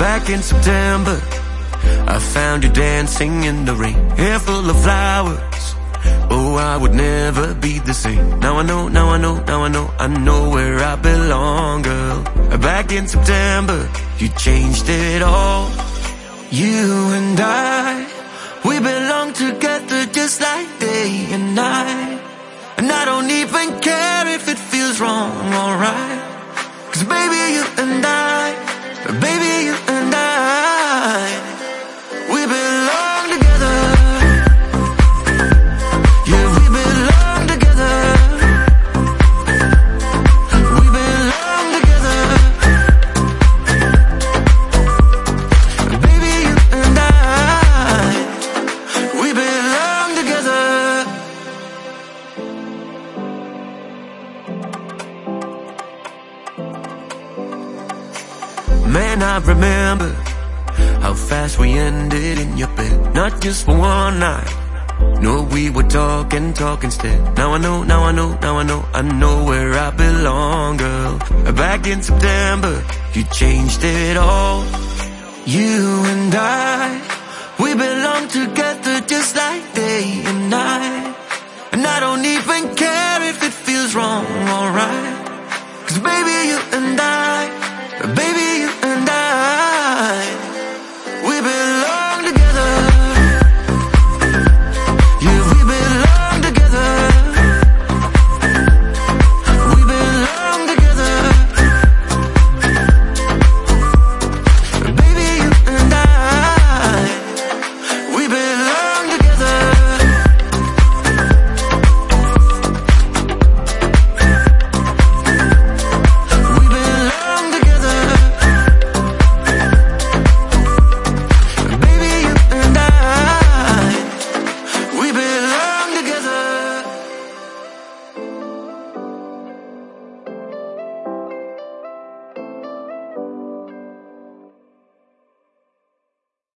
Back in September, I found you dancing in the rain, hair full of flowers. Oh, I would never be the same. Now I know, now I know, now I know, I know where I belong, girl. Back in September, you changed it all. You and I, we belong together just like day and night. And I don't even care if it feels wrong, alright. 'Cause baby, you and I, baby, you and I, we belong together. Yeah, we belong together. We belong together. Baby, you and I, we belong together. Man, I remember how fast we ended in your bed. Not just for one night. No, we were talking instead. Now I know, now I know, now I know, I know where I belong, girl. Back in September, you changed it all. You and I, we belong together just like day and night. And I don't even care if it feels wrong, alright.